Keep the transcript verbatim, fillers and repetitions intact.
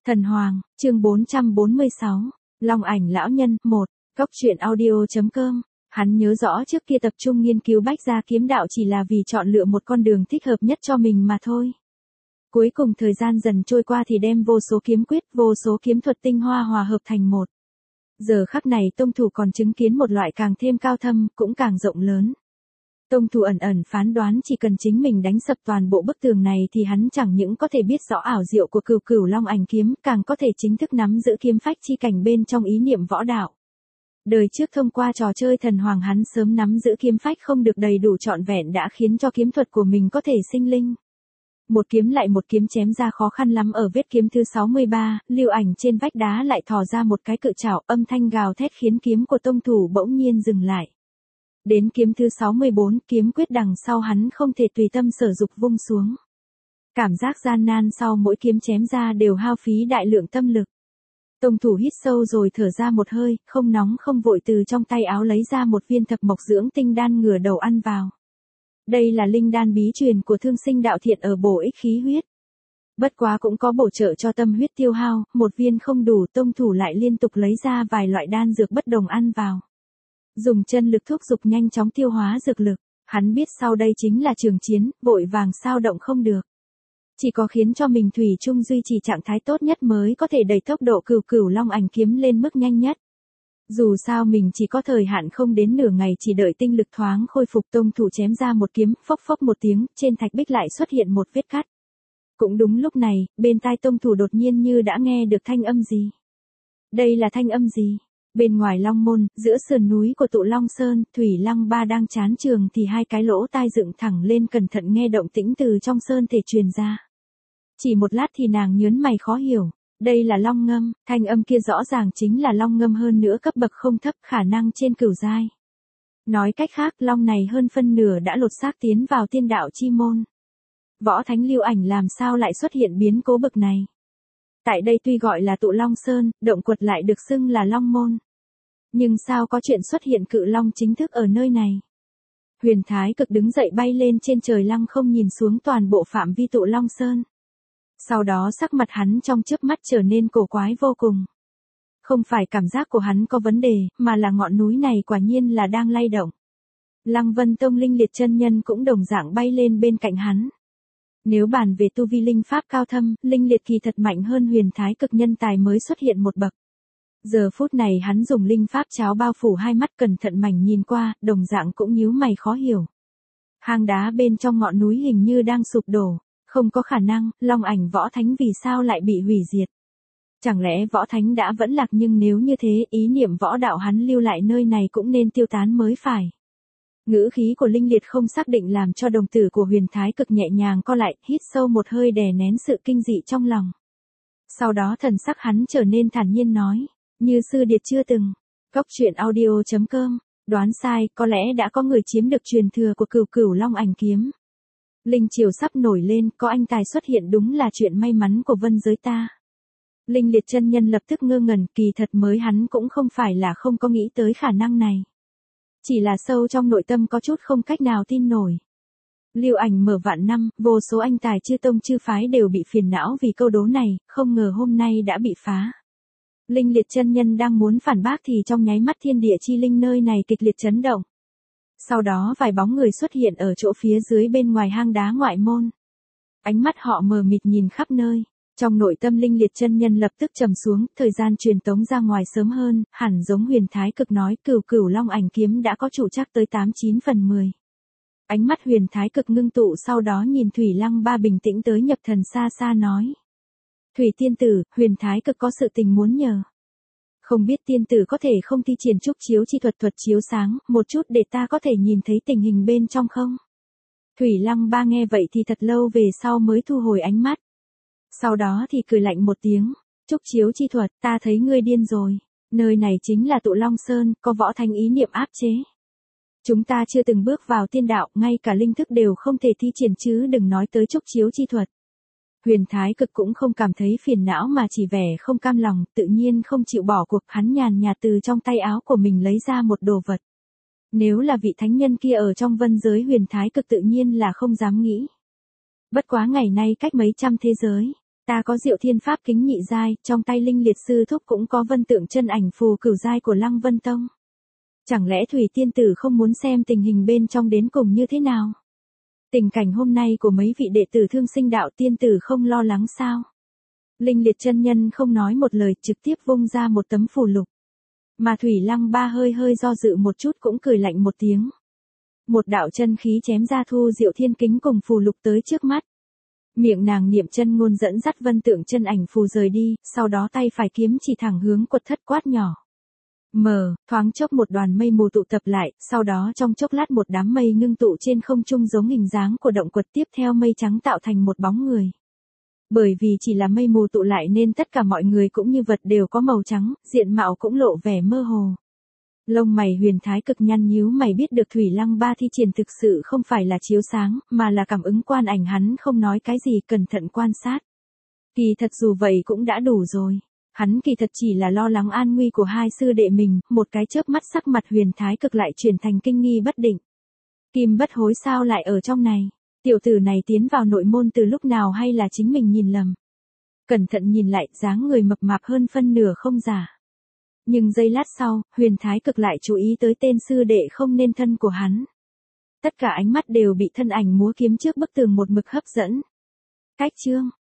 Thần Hoàng, chương bốn trăm bốn mươi sáu, Long ảnh lão nhân, một, Cốc truyện audio chấm com. Hắn nhớ rõ trước kia tập trung nghiên cứu bách gia kiếm đạo chỉ là vì chọn lựa một con đường thích hợp nhất cho mình mà thôi. Cuối cùng thời gian dần trôi qua thì đem vô số kiếm quyết, vô số kiếm thuật tinh hoa hòa hợp thành một. Giờ khắc này tông thủ còn chứng kiến một loại càng thêm cao thâm, cũng càng rộng lớn. Tông thủ ẩn ẩn phán đoán chỉ cần chính mình đánh sập toàn bộ bức tường này thì hắn chẳng những có thể biết rõ ảo diệu của cửu cửu long ảnh kiếm, càng có thể chính thức nắm giữ kiếm phách chi cảnh bên trong ý niệm võ đạo. Đời trước thông qua trò chơi thần hoàng hắn sớm nắm giữ kiếm phách không được đầy đủ trọn vẹn đã khiến cho kiếm thuật của mình có thể sinh linh. Một kiếm lại một kiếm chém ra khó khăn lắm ở vết kiếm thứ sáu mươi ba, lưu ảnh trên vách đá lại thò ra một cái cự trảo, âm thanh gào thét khiến kiếm của tông thủ bỗng nhiên dừng lại. Đến kiếm thứ sáu mươi bốn, kiếm quyết đằng sau hắn không thể tùy tâm sở dục vung xuống. Cảm giác gian nan sau mỗi kiếm chém ra đều hao phí đại lượng tâm lực. Tông thủ hít sâu rồi thở ra một hơi, không nóng không vội từ trong tay áo lấy ra một viên thập mộc dưỡng tinh đan ngửa đầu ăn vào. Đây là linh đan bí truyền của thương sinh đạo thiện ở bổ ích khí huyết. Bất quá cũng có bổ trợ cho tâm huyết tiêu hao, một viên không đủ, tông thủ lại liên tục lấy ra vài loại đan dược bất đồng ăn vào. Dùng chân lực thúc giục nhanh chóng tiêu hóa dược lực, hắn biết sau đây chính là trường chiến, vội vàng sao động không được. Chỉ có khiến cho mình thủy chung duy trì trạng thái tốt nhất mới có thể đẩy tốc độ cửu cửu long ảnh kiếm lên mức nhanh nhất. Dù sao mình chỉ có thời hạn không đến nửa ngày, chỉ đợi tinh lực thoáng khôi phục, tông thủ chém ra một kiếm, phốc phốc một tiếng, trên thạch bích lại xuất hiện một vết cắt. Cũng đúng lúc này, bên tai tông thủ đột nhiên như đã nghe được thanh âm gì. Đây là thanh âm gì? Bên ngoài Long Môn, giữa sườn núi của tụ Long Sơn, Thủy Lăng Ba đang chán trường thì hai cái lỗ tai dựng thẳng lên cẩn thận nghe động tĩnh từ trong sơn thể truyền ra. Chỉ một lát thì nàng nhớn mày khó hiểu, đây là long ngâm, thanh âm kia rõ ràng chính là long ngâm, hơn nữa cấp bậc không thấp, khả năng trên cửu giai. Nói cách khác, long này hơn phân nửa đã lột xác tiến vào tiên đạo chi môn. Võ thánh lưu ảnh làm sao lại xuất hiện biến cố bậc này? Tại đây tuy gọi là tụ Long Sơn, động quật lại được xưng là Long Môn. Nhưng sao có chuyện xuất hiện cự long chính thức ở nơi này? Huyền Thái Cực đứng dậy bay lên trên trời lăng không nhìn xuống toàn bộ phạm vi tụ Long Sơn. Sau đó sắc mặt hắn trong chớp mắt trở nên cổ quái vô cùng. Không phải cảm giác của hắn có vấn đề, mà là ngọn núi này quả nhiên là đang lay động. Lăng Vân Tông Linh Liệt chân nhân cũng đồng dạng bay lên bên cạnh hắn. Nếu bàn về tu vi linh pháp cao thâm, Linh Liệt kỳ thật mạnh hơn Huyền Thái Cực nhân tài mới xuất hiện một bậc. Giờ phút này hắn dùng linh pháp cháo bao phủ hai mắt, cẩn thận mảnh nhìn qua, đồng dạng cũng nhíu mày khó hiểu. Hang đá bên trong ngọn núi hình như đang sụp đổ, không có khả năng, long ảnh võ thánh vì sao lại bị hủy diệt? Chẳng lẽ võ thánh đã vẫn lạc, nhưng nếu như thế, ý niệm võ đạo hắn lưu lại nơi này cũng nên tiêu tán mới phải. Ngữ khí của Linh Liệt không xác định làm cho đồng tử của Huyền Thái Cực nhẹ nhàng co lại, hít sâu một hơi đè nén sự kinh dị trong lòng. Sau đó thần sắc hắn trở nên thản nhiên nói, như sư điệt chưa từng. Cốc truyện audio chấm com, đoán sai, có lẽ đã có người chiếm được truyền thừa của cửu cửu long ảnh kiếm. Linh triều sắp nổi lên, có anh tài xuất hiện đúng là chuyện may mắn của vân giới ta. Linh Liệt chân nhân lập tức ngơ ngẩn, kỳ thật mới hắn cũng không phải là không có nghĩ tới khả năng này. Chỉ là sâu trong nội tâm có chút không cách nào tin nổi. Lưu ảnh mở vạn năm, vô số anh tài chư tông chư phái đều bị phiền não vì câu đố này, không ngờ hôm nay đã bị phá. Linh Liệt chân nhân đang muốn phản bác thì trong nháy mắt thiên địa chi linh nơi này kịch liệt chấn động. Sau đó vài bóng người xuất hiện ở chỗ phía dưới bên ngoài hang đá ngoại môn. Ánh mắt họ mờ mịt nhìn khắp nơi. Trong nội tâm Linh Liệt chân nhân lập tức trầm xuống, thời gian truyền tống ra ngoài sớm hơn, hẳn giống Huyền Thái Cực nói, cửu cửu long ảnh kiếm đã có chủ chắc tới tám chín phần mười. Ánh mắt Huyền Thái Cực ngưng tụ, sau đó nhìn Thủy Lăng Ba bình tĩnh tới nhập thần, xa xa nói. Thủy tiên tử, Huyền Thái Cực có sự tình muốn nhờ. Không biết tiên tử có thể không thi triển trúc chiếu chi thuật, thuật chiếu sáng, một chút để ta có thể nhìn thấy tình hình bên trong không? Thủy Lăng Ba nghe vậy thì thật lâu về sau mới thu hồi ánh mắt. Sau đó thì cười lạnh một tiếng, trúc chiếu chi thuật, ta thấy ngươi điên rồi. Nơi này chính là tụ Long Sơn, có võ thánh ý niệm áp chế. Chúng ta chưa từng bước vào tiên đạo, ngay cả linh thức đều không thể thi triển chứ đừng nói tới trúc chiếu chi thuật. Huyền Thái Cực cũng không cảm thấy phiền não mà chỉ vẻ không cam lòng, tự nhiên không chịu bỏ cuộc, hắn nhàn nhạt từ trong tay áo của mình lấy ra một đồ vật. Nếu là vị thánh nhân kia ở trong vân giới, Huyền Thái Cực tự nhiên là không dám nghĩ. Bất quá ngày nay cách mấy trăm thế giới, Ta có Diệu Thiên Pháp kính nhị giai, trong tay Linh Liệt sư thúc cũng có vân tượng chân ảnh phù cửu giai của Lăng Vân Tông. Chẳng lẽ Thủy tiên tử không muốn xem tình hình bên trong đến cùng như thế nào? Tình cảnh hôm nay của mấy vị đệ tử Thương Sinh Đạo tiên tử không lo lắng sao? Linh Liệt chân nhân không nói một lời, trực tiếp vung ra một tấm phù lục. Mà Thủy Lăng Ba hơi hơi do dự một chút cũng cười lạnh một tiếng. Một đạo chân khí chém ra thu Diệu Thiên kính cùng phù lục tới trước mắt. Miệng nàng niệm chân ngôn dẫn dắt vân tượng chân ảnh phù rời đi, sau đó tay phải kiếm chỉ thẳng hướng quật thất quát nhỏ. Mờ, thoáng chốc một đoàn mây mù tụ tập lại, sau đó trong chốc lát một đám mây ngưng tụ trên không trung giống hình dáng của động quật, tiếp theo mây trắng tạo thành một bóng người. Bởi vì chỉ là mây mù tụ lại nên tất cả mọi người cũng như vật đều có màu trắng, diện mạo cũng lộ vẻ mơ hồ. Lông mày Huyền Thái Cực nhăn nhíu mày, biết được Thủy Lăng Ba thi triển thực sự không phải là chiếu sáng, mà là cảm ứng quan ảnh, hắn không nói cái gì, cẩn thận quan sát. Kỳ thật dù vậy cũng đã đủ rồi. Hắn kỳ thật chỉ là lo lắng an nguy của hai sư đệ mình, một cái chớp mắt sắc mặt Huyền Thái Cực lại chuyển thành kinh nghi bất định. Kim Bất Hối sao lại ở trong này? Tiểu tử này tiến vào nội môn từ lúc nào hay là chính mình nhìn lầm? Cẩn thận nhìn lại, dáng người mập mạp hơn phân nửa không giả. Nhưng giây lát sau, Huyền Thái Cực lại chú ý tới tên sư đệ không nên thân của hắn. Tất cả ánh mắt đều bị thân ảnh múa kiếm trước bức tường một mực hấp dẫn. Cách chương